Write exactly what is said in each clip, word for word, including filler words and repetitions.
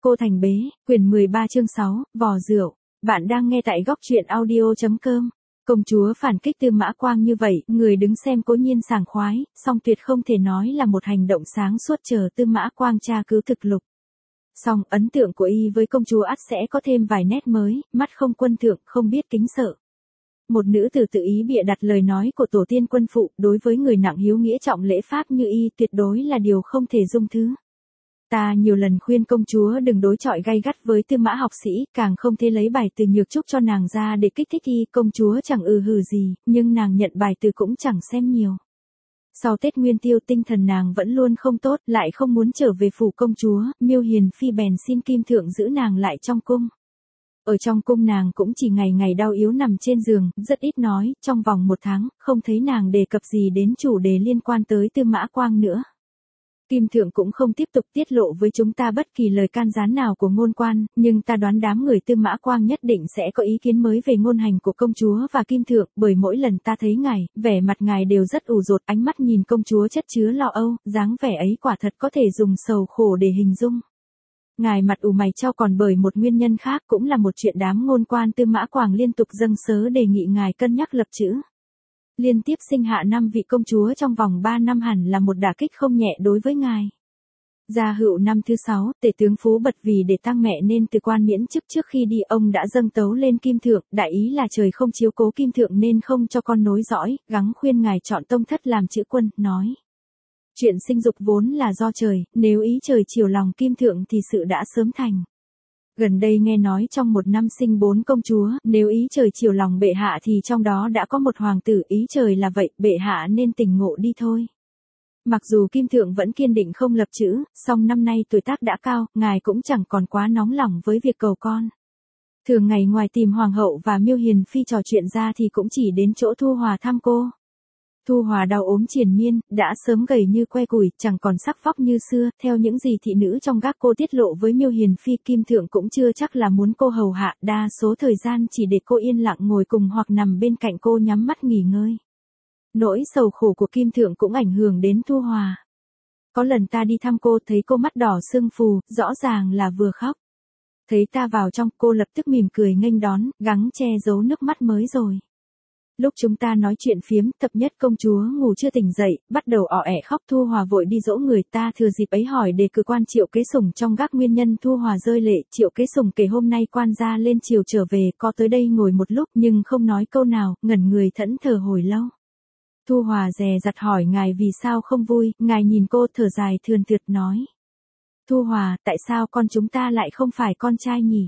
Cô Thành Bế, quyển mười ba chương sáu, vò rượu. Bạn đang nghe tại góc truyện audio.com. Công chúa phản kích Tư Mã Quang như vậy, người đứng xem cố nhiên sảng khoái, song tuyệt không thể nói là một hành động sáng suốt chờ Tư Mã Quang tra cứu thực lục. Song ấn tượng của y với công chúa ắt sẽ có thêm vài nét mới, mắt không quân thượng, không biết kính sợ. Một nữ tử tự ý bịa đặt lời nói của tổ tiên quân phụ, đối với người nặng hiếu nghĩa trọng lễ pháp như y tuyệt đối là điều không thể dung thứ. Ta nhiều lần khuyên công chúa đừng đối chọi gay gắt với Tư Mã học sĩ, càng không thể lấy bài từ nhược trúc cho nàng ra để kích thích y, công chúa chẳng ừ hừ gì, nhưng nàng nhận bài từ cũng chẳng xem nhiều. Sau Tết Nguyên Tiêu tinh thần nàng vẫn luôn không tốt, lại không muốn trở về phủ công chúa, Miêu Hiền Phi bèn xin Kim Thượng giữ nàng lại trong cung. Ở trong cung nàng cũng chỉ ngày ngày đau yếu nằm trên giường, rất ít nói, trong vòng một tháng, không thấy nàng đề cập gì đến chủ đề liên quan tới Tư Mã Quang nữa. Kim Thượng cũng không tiếp tục tiết lộ với chúng ta bất kỳ lời can gián nào của ngôn quan, nhưng ta đoán đám người Tư Mã Quang nhất định sẽ có ý kiến mới về ngôn hành của công chúa và Kim Thượng, bởi mỗi lần ta thấy ngài, vẻ mặt ngài đều rất ủ rột, ánh mắt nhìn công chúa chất chứa lo âu, dáng vẻ ấy quả thật có thể dùng sầu khổ để hình dung. Ngài mặt ủ mày chau còn bởi một nguyên nhân khác, cũng là một chuyện đám ngôn quan Tư Mã Quang liên tục dâng sớ đề nghị ngài cân nhắc lập chữ. Liên tiếp sinh hạ năm vị công chúa trong vòng ba năm hẳn là một đả kích không nhẹ đối với ngài. Gia Hựu năm thứ sáu, tể tướng Phú Bật vì để tang mẹ nên từ quan miễn chức, trước khi đi ông đã dâng tấu lên Kim Thượng, đại ý là trời không chiếu cố Kim Thượng nên không cho con nối dõi, gắng khuyên ngài chọn tông thất làm chữ quân, nói. Chuyện sinh dục vốn là do trời, nếu ý trời chiều lòng Kim Thượng thì sự đã sớm thành. Gần đây nghe nói trong một năm sinh bốn công chúa, nếu ý trời chiều lòng bệ hạ thì trong đó đã có một hoàng tử, ý trời là vậy, bệ hạ nên tỉnh ngộ đi thôi. Mặc dù Kim Thượng vẫn kiên định không lập chữ, song năm nay tuổi tác đã cao, ngài cũng chẳng còn quá nóng lòng với việc cầu con. Thường ngày ngoài tìm Hoàng hậu và Miêu Hiền Phi trò chuyện ra thì cũng chỉ đến chỗ Thu Hòa thăm cô. Thu Hòa đau ốm triền miên, đã sớm gầy như que củi, chẳng còn sắc vóc như xưa, theo những gì thị nữ trong gác cô tiết lộ với Miêu Hiền Phi, Kim Thượng cũng chưa chắc là muốn cô hầu hạ, đa số thời gian chỉ để cô yên lặng ngồi cùng hoặc nằm bên cạnh cô nhắm mắt nghỉ ngơi. Nỗi sầu khổ của Kim Thượng cũng ảnh hưởng đến Thu Hòa. Có lần ta đi thăm cô thấy cô mắt đỏ sưng phù, rõ ràng là vừa khóc. Thấy ta vào trong, cô lập tức mỉm cười nghênh đón, gắng che giấu nước mắt mới rồi. Lúc chúng ta nói chuyện phiếm, thập nhất công chúa ngủ chưa tỉnh dậy, bắt đầu ỏ ẻ khóc. Thu Hòa vội đi dỗ người, ta thừa dịp ấy hỏi đề cử quan Triệu Kế Sủng trong gác nguyên nhân. Thu Hòa rơi lệ, Triệu Kế Sủng kể hôm nay quan gia lên triều trở về, có tới đây ngồi một lúc nhưng không nói câu nào, ngẩn người thẫn thờ hồi lâu. Thu Hòa dè dặt hỏi ngài vì sao không vui, ngài nhìn cô thở dài thườn thượt nói. Thu Hòa, tại sao con chúng ta lại không phải con trai nhỉ?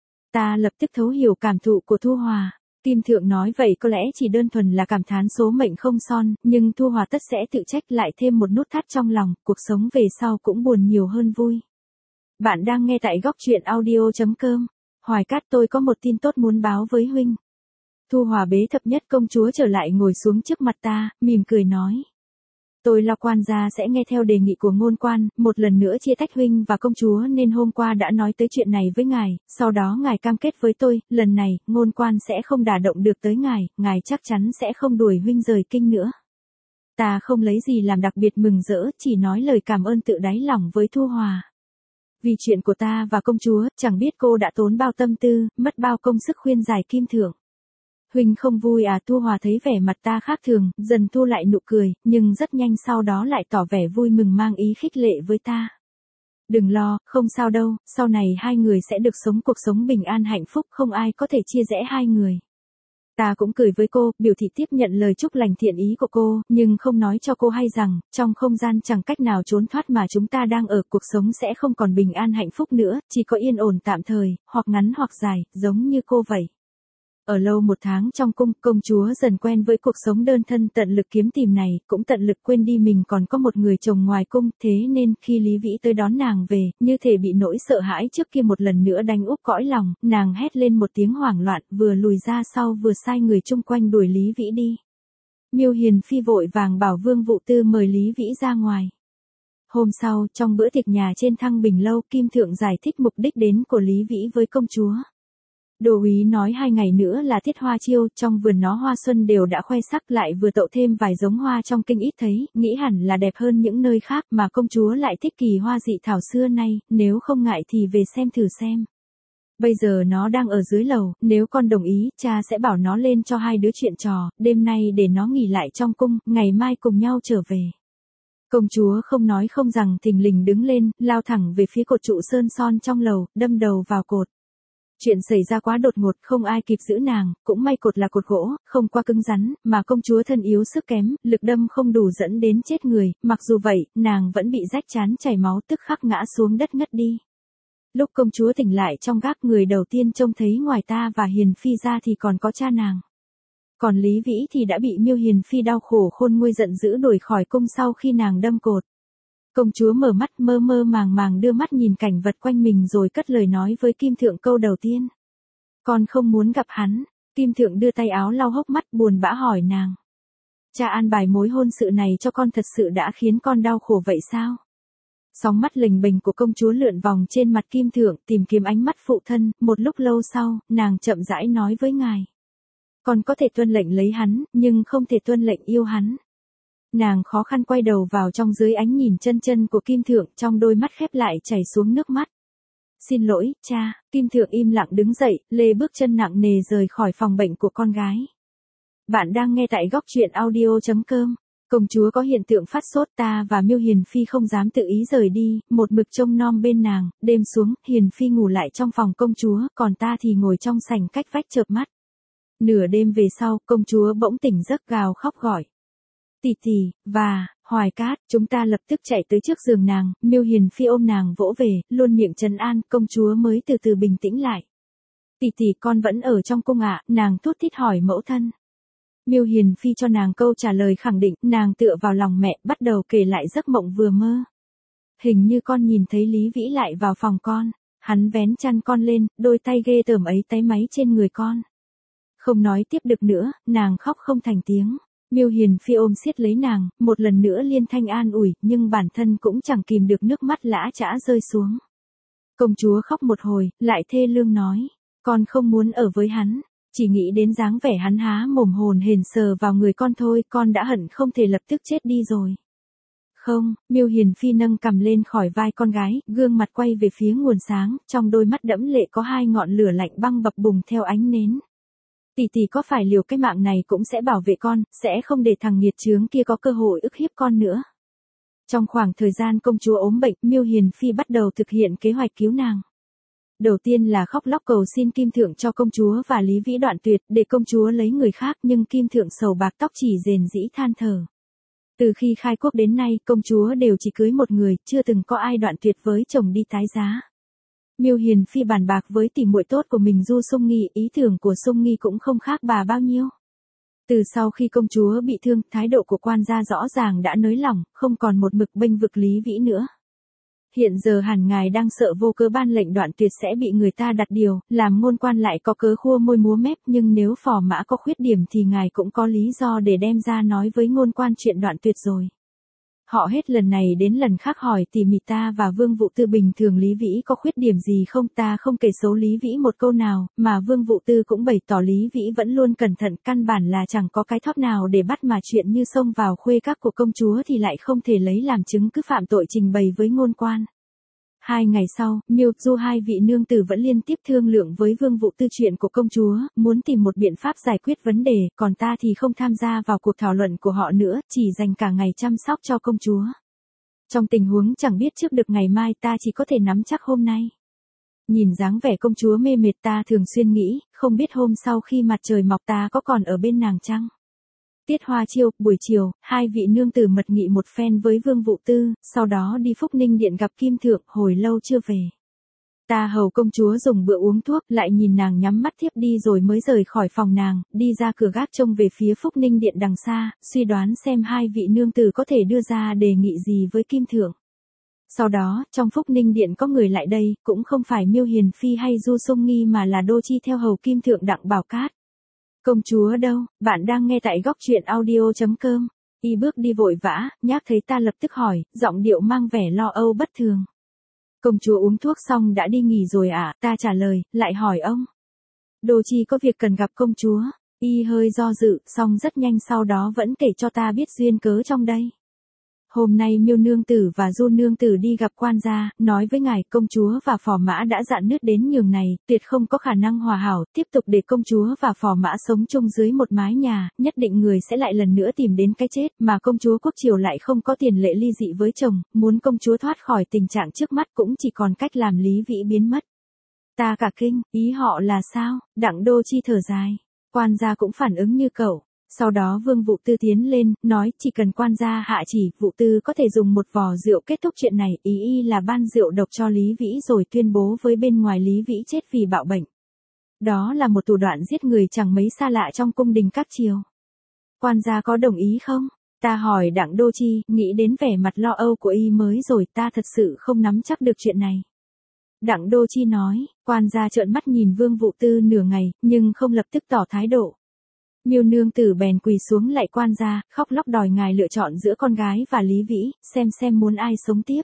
Ta lập tức thấu hiểu cảm thụ của Thu Hòa. Kim Thượng nói vậy có lẽ chỉ đơn thuần là cảm thán số mệnh không son, nhưng Thu Hòa tất sẽ tự trách, lại thêm một nút thắt trong lòng, cuộc sống về sau cũng buồn nhiều hơn vui. Bạn đang nghe tại góc truyện audio.com. Hoài Cát, tôi có một tin tốt muốn báo với huynh. Thu Hòa bế thập nhất công chúa trở lại ngồi xuống trước mặt ta, mỉm cười nói. Tôi lo quan gia sẽ nghe theo đề nghị của ngôn quan, một lần nữa chia tách huynh và công chúa nên hôm qua đã nói tới chuyện này với ngài, sau đó ngài cam kết với tôi, lần này, ngôn quan sẽ không đả động được tới ngài, ngài chắc chắn sẽ không đuổi huynh rời kinh nữa. Ta không lấy gì làm đặc biệt mừng rỡ, chỉ nói lời cảm ơn tự đáy lòng với Thu Hòa. Vì chuyện của ta và công chúa, chẳng biết cô đã tốn bao tâm tư, mất bao công sức khuyên giải Kim Thượng. Huynh không vui à? Thu Hòa thấy vẻ mặt ta khác thường, dần thu lại nụ cười, nhưng rất nhanh sau đó lại tỏ vẻ vui mừng mang ý khích lệ với ta. Đừng lo, không sao đâu, sau này hai người sẽ được sống cuộc sống bình an hạnh phúc, không ai có thể chia rẽ hai người. Ta cũng cười với cô, biểu thị tiếp nhận lời chúc lành thiện ý của cô, nhưng không nói cho cô hay rằng, trong không gian chẳng cách nào trốn thoát mà chúng ta đang ở, cuộc sống sẽ không còn bình an hạnh phúc nữa, chỉ có yên ổn tạm thời, hoặc ngắn hoặc dài, giống như cô vậy. Ở lâu một tháng trong cung, công chúa dần quen với cuộc sống đơn thân tận lực kiếm tìm này, cũng tận lực quên đi mình còn có một người chồng ngoài cung, thế nên khi Lý Vĩ tới đón nàng về, như thể bị nỗi sợ hãi trước kia một lần nữa đánh úp cõi lòng, nàng hét lên một tiếng hoảng loạn, vừa lùi ra sau vừa sai người chung quanh đuổi Lý Vĩ đi. Miêu Hiền Phi vội vàng bảo Vương Vụ Tư mời Lý Vĩ ra ngoài. Hôm sau, trong bữa tiệc nhà trên Thăng Bình lâu, Kim Thượng giải thích mục đích đến của Lý Vĩ với công chúa. Đô úy nói hai ngày nữa là tiết hoa chiêu, trong vườn nó hoa xuân đều đã khoe sắc, lại vừa tậu thêm vài giống hoa trong kinh ít thấy, nghĩ hẳn là đẹp hơn những nơi khác, mà công chúa lại thích kỳ hoa dị thảo xưa nay, nếu không ngại thì về xem thử xem. Bây giờ nó đang ở dưới lầu, nếu con đồng ý, cha sẽ bảo nó lên cho hai đứa chuyện trò, đêm nay để nó nghỉ lại trong cung, ngày mai cùng nhau trở về. Công chúa không nói không rằng thình lình đứng lên, lao thẳng về phía cột trụ sơn son trong lầu, đâm đầu vào cột. Chuyện xảy ra quá đột ngột, không ai kịp giữ nàng, cũng may cột là cột gỗ, không quá cứng rắn, mà công chúa thân yếu sức kém, lực đâm không đủ dẫn đến chết người, mặc dù vậy, nàng vẫn bị rách trán chảy máu tức khắc ngã xuống đất ngất đi. Lúc công chúa tỉnh lại trong gác, người đầu tiên trông thấy ngoài ta và Hiền Phi ra thì còn có cha nàng. Còn Lý Vĩ thì đã bị Miêu Hiền Phi đau khổ khôn nguôi giận dữ đuổi khỏi cung sau khi nàng đâm cột. Công chúa mở mắt mơ mơ màng màng đưa mắt nhìn cảnh vật quanh mình rồi cất lời nói với Kim Thượng câu đầu tiên. Con không muốn gặp hắn. Kim Thượng đưa tay áo lau hốc mắt buồn bã hỏi nàng. Cha an bài mối hôn sự này cho con thật sự đã khiến con đau khổ vậy sao? Sóng mắt lềnh bềnh của công chúa lượn vòng trên mặt Kim Thượng tìm kiếm ánh mắt phụ thân, một lúc lâu sau, nàng chậm rãi nói với ngài. Con có thể tuân lệnh lấy hắn, nhưng không thể tuân lệnh yêu hắn. Nàng khó khăn quay đầu vào trong dưới ánh nhìn chân chân của Kim Thượng, trong đôi mắt khép lại chảy xuống nước mắt. Xin lỗi, cha. Kim Thượng im lặng đứng dậy, lê bước chân nặng nề rời khỏi phòng bệnh của con gái. Bạn đang nghe tại góc truyện audio chấm com. Công chúa có hiện tượng phát sốt, ta và Miêu Hiền Phi không dám tự ý rời đi, một mực trông nom bên nàng, đêm xuống, Hiền Phi ngủ lại trong phòng công chúa, còn ta thì ngồi trong sảnh cách vách chợp mắt. Nửa đêm về sau, công chúa bỗng tỉnh giấc gào khóc gọi. Tỷ tỷ, và, Hoài Cát, chúng ta lập tức chạy tới trước giường nàng, Miêu Hiền Phi ôm nàng vỗ về, luôn miệng trấn an, công chúa mới từ từ bình tĩnh lại. Tỷ tỷ, con vẫn ở trong cung ạ, nàng thút thít hỏi mẫu thân. Miêu Hiền Phi cho nàng câu trả lời khẳng định, nàng tựa vào lòng mẹ, bắt đầu kể lại giấc mộng vừa mơ. Hình như con nhìn thấy Lý Vĩ lại vào phòng con, hắn vén chăn con lên, đôi tay ghê tởm ấy táy máy trên người con. Không nói tiếp được nữa, nàng khóc không thành tiếng. Miêu Hiền Phi ôm siết lấy nàng, một lần nữa liên thanh an ủi, nhưng bản thân cũng chẳng kìm được nước mắt lã chã rơi xuống. Công chúa khóc một hồi, lại thê lương nói, con không muốn ở với hắn, chỉ nghĩ đến dáng vẻ hắn há mồm hồn hển sờ vào người con thôi, con đã hận không thể lập tức chết đi rồi. Không, Miêu Hiền Phi nâng cằm lên khỏi vai con gái, gương mặt quay về phía nguồn sáng, trong đôi mắt đẫm lệ có hai ngọn lửa lạnh băng bập bùng theo ánh nến. Tỷ tỷ có phải liều cái mạng này cũng sẽ bảo vệ con, sẽ không để thằng nghiệt chướng kia có cơ hội ức hiếp con nữa. Trong khoảng thời gian công chúa ốm bệnh, Miêu Hiền Phi bắt đầu thực hiện kế hoạch cứu nàng. Đầu tiên là khóc lóc cầu xin Kim Thượng cho công chúa và Lý Vĩ đoạn tuyệt, để công chúa lấy người khác, nhưng Kim Thượng sầu bạc tóc chỉ rền rĩ than thở. Từ khi khai quốc đến nay, công chúa đều chỉ cưới một người, chưa từng có ai đoạn tuyệt với chồng đi tái giá. Miêu Hiền Phi bàn bạc với tỷ muội tốt của mình Du Sung Nghi, ý tưởng của Sung Nghi cũng không khác bà bao nhiêu. Từ sau khi công chúa bị thương, thái độ của quan gia rõ ràng đã nới lỏng, không còn một mực bênh vực Lý Vĩ nữa. Hiện giờ hẳn ngài đang sợ vô cớ ban lệnh đoạn tuyệt sẽ bị người ta đặt điều, làm ngôn quan lại có cớ khua môi múa mép, nhưng nếu phò mã có khuyết điểm thì ngài cũng có lý do để đem ra nói với ngôn quan chuyện đoạn tuyệt rồi. Họ hết lần này đến lần khác hỏi tỉ mỉ ta và Vương Vụ Tư bình thường Lý Vĩ có khuyết điểm gì không, ta không kể xấu Lý Vĩ một câu nào, mà Vương Vụ Tư cũng bày tỏ Lý Vĩ vẫn luôn cẩn thận, căn bản là chẳng có cái thóp nào để bắt, mà chuyện như xông vào khuê các của công chúa thì lại không thể lấy làm chứng cứ phạm tội trình bày với ngôn quan. Hai ngày sau, Miêu Du hai vị nương tử vẫn liên tiếp thương lượng với Vương Vụ Tư chuyện của công chúa, muốn tìm một biện pháp giải quyết vấn đề, còn ta thì không tham gia vào cuộc thảo luận của họ nữa, chỉ dành cả ngày chăm sóc cho công chúa. Trong tình huống chẳng biết trước được ngày mai, ta chỉ có thể nắm chắc hôm nay. Nhìn dáng vẻ công chúa mê mệt, ta thường xuyên nghĩ, không biết hôm sau khi mặt trời mọc ta có còn ở bên nàng chăng? Tiết Hoa Chiêu, buổi chiều, hai vị nương tử mật nghị một phen với Vương Vụ Tư, sau đó đi Phúc Ninh Điện gặp Kim Thượng, hồi lâu chưa về. Ta hầu công chúa dùng bữa uống thuốc, lại nhìn nàng nhắm mắt thiếp đi rồi mới rời khỏi phòng nàng, đi ra cửa gác trông về phía Phúc Ninh Điện đằng xa, suy đoán xem hai vị nương tử có thể đưa ra đề nghị gì với Kim Thượng. Sau đó, trong Phúc Ninh Điện có người lại đây, cũng không phải Miêu Hiền Phi hay Du Sung Nghi mà là Đô Chi theo hầu Kim Thượng Đặng Bảo Cát. Công chúa đâu? Bạn đang nghe tại góc truyện audio chấm com. Y bước đi vội vã, nhác thấy ta lập tức hỏi, giọng điệu mang vẻ lo âu bất thường. Công chúa uống thuốc xong đã đi nghỉ rồi à? Ta trả lời, lại hỏi ông. Đô Chi có việc cần gặp công chúa. Y hơi do dự, xong rất nhanh sau đó vẫn kể cho ta biết duyên cớ trong đây. Hôm nay Miêu nương tử và Du nương tử đi gặp quan gia, nói với ngài công chúa và phò mã đã dạn nứt đến nhường này, tuyệt không có khả năng hòa hảo, tiếp tục để công chúa và phò mã sống chung dưới một mái nhà, nhất định người sẽ lại lần nữa tìm đến cái chết, mà công chúa quốc triều lại không có tiền lệ ly dị với chồng, muốn công chúa thoát khỏi tình trạng trước mắt cũng chỉ còn cách làm Lý Vĩ biến mất. Ta cả kinh, ý họ là sao? Đặng Đô Chi thở dài. Quan gia cũng phản ứng như cậu. Sau đó Vương Vụ Tư tiến lên, nói chỉ cần quan gia hạ chỉ, Vụ Tư có thể dùng một vò rượu kết thúc chuyện này, ý y là ban rượu độc cho Lý Vĩ rồi tuyên bố với bên ngoài Lý Vĩ chết vì bạo bệnh. Đó là một thủ đoạn giết người chẳng mấy xa lạ trong cung đình các triều. Quan gia có đồng ý không? Ta hỏi Đặng Đô Chi, nghĩ đến vẻ mặt lo âu của y mới rồi, ta thật sự không nắm chắc được chuyện này. Đặng Đô Chi nói, quan gia trợn mắt nhìn Vương Vụ Tư nửa ngày, nhưng không lập tức tỏ thái độ. Miêu nương tử bèn quỳ xuống lạy quan gia, khóc lóc đòi ngài lựa chọn giữa con gái và Lý Vĩ, xem xem muốn ai sống tiếp.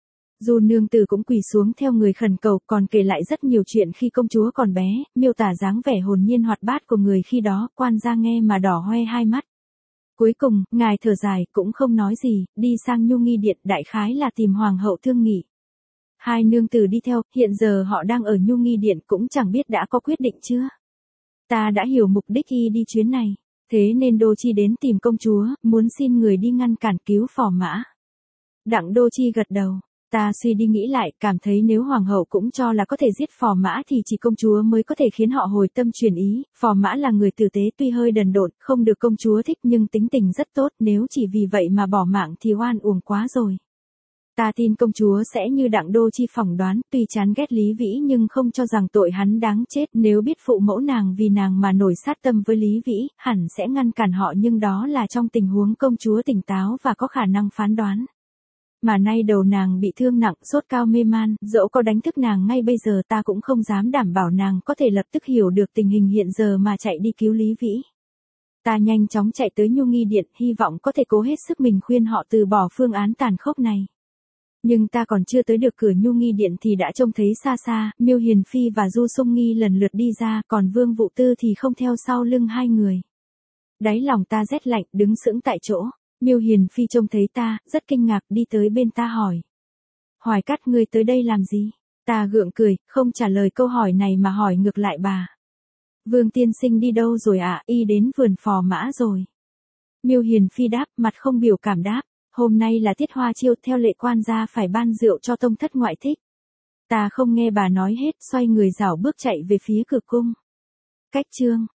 Du nương tử cũng quỳ xuống theo người khẩn cầu, còn kể lại rất nhiều chuyện khi công chúa còn bé, miêu tả dáng vẻ hồn nhiên hoạt bát của người khi đó, quan gia nghe mà đỏ hoe hai mắt. Cuối cùng, ngài thở dài, cũng không nói gì, đi sang Nhu Nghi Điện, đại khái là tìm hoàng hậu thương nghị. Hai nương tử đi theo, hiện giờ họ đang ở Nhu Nghi Điện, cũng chẳng biết đã có quyết định chưa. Ta đã hiểu mục đích y đi chuyến này, thế nên Đô Chi đến tìm công chúa, muốn xin người đi ngăn cản cứu phò mã. Đặng Đô Chi gật đầu, ta suy đi nghĩ lại, cảm thấy nếu hoàng hậu cũng cho là có thể giết phò mã thì chỉ công chúa mới có thể khiến họ hồi tâm chuyển ý. Phò mã là người tử tế tuy hơi đần độn, không được công chúa thích nhưng tính tình rất tốt, nếu chỉ vì vậy mà bỏ mạng thì oan uổng quá rồi. Ta tin công chúa sẽ như Đặng Đô Chi phỏng đoán, tuy chán ghét Lý Vĩ nhưng không cho rằng tội hắn đáng chết, nếu biết phụ mẫu nàng vì nàng mà nổi sát tâm với Lý Vĩ, hẳn sẽ ngăn cản họ, nhưng đó là trong tình huống công chúa tỉnh táo và có khả năng phán đoán. Mà nay đầu nàng bị thương nặng, sốt cao mê man, dẫu có đánh thức nàng ngay bây giờ ta cũng không dám đảm bảo nàng có thể lập tức hiểu được tình hình hiện giờ mà chạy đi cứu Lý Vĩ. Ta nhanh chóng chạy tới Nhu Nghi Điện, hy vọng có thể cố hết sức mình khuyên họ từ bỏ phương án tàn khốc này. Nhưng ta còn chưa tới được cửa Nhu Nghi Điện thì đã trông thấy xa xa, Miêu Hiền Phi và Du Sung Nghi lần lượt đi ra, còn Vương Vụ Tư thì không theo sau lưng hai người. Đáy lòng ta rét lạnh, đứng sững tại chỗ. Miêu Hiền Phi trông thấy ta, rất kinh ngạc, đi tới bên ta hỏi. Hoài Cát, ngươi tới đây làm gì? Ta gượng cười, không trả lời câu hỏi này mà hỏi ngược lại bà. Vương tiên sinh đi đâu rồi ạ? À? Y đến vườn phò mã rồi. Miêu Hiền Phi đáp, mặt không biểu cảm đáp. Hôm nay là tiết hoa chiêu, theo lệ quan gia phải ban rượu cho tông thất ngoại thích. Ta không nghe bà nói hết, xoay người rảo bước chạy về phía cửa cung. Cách chương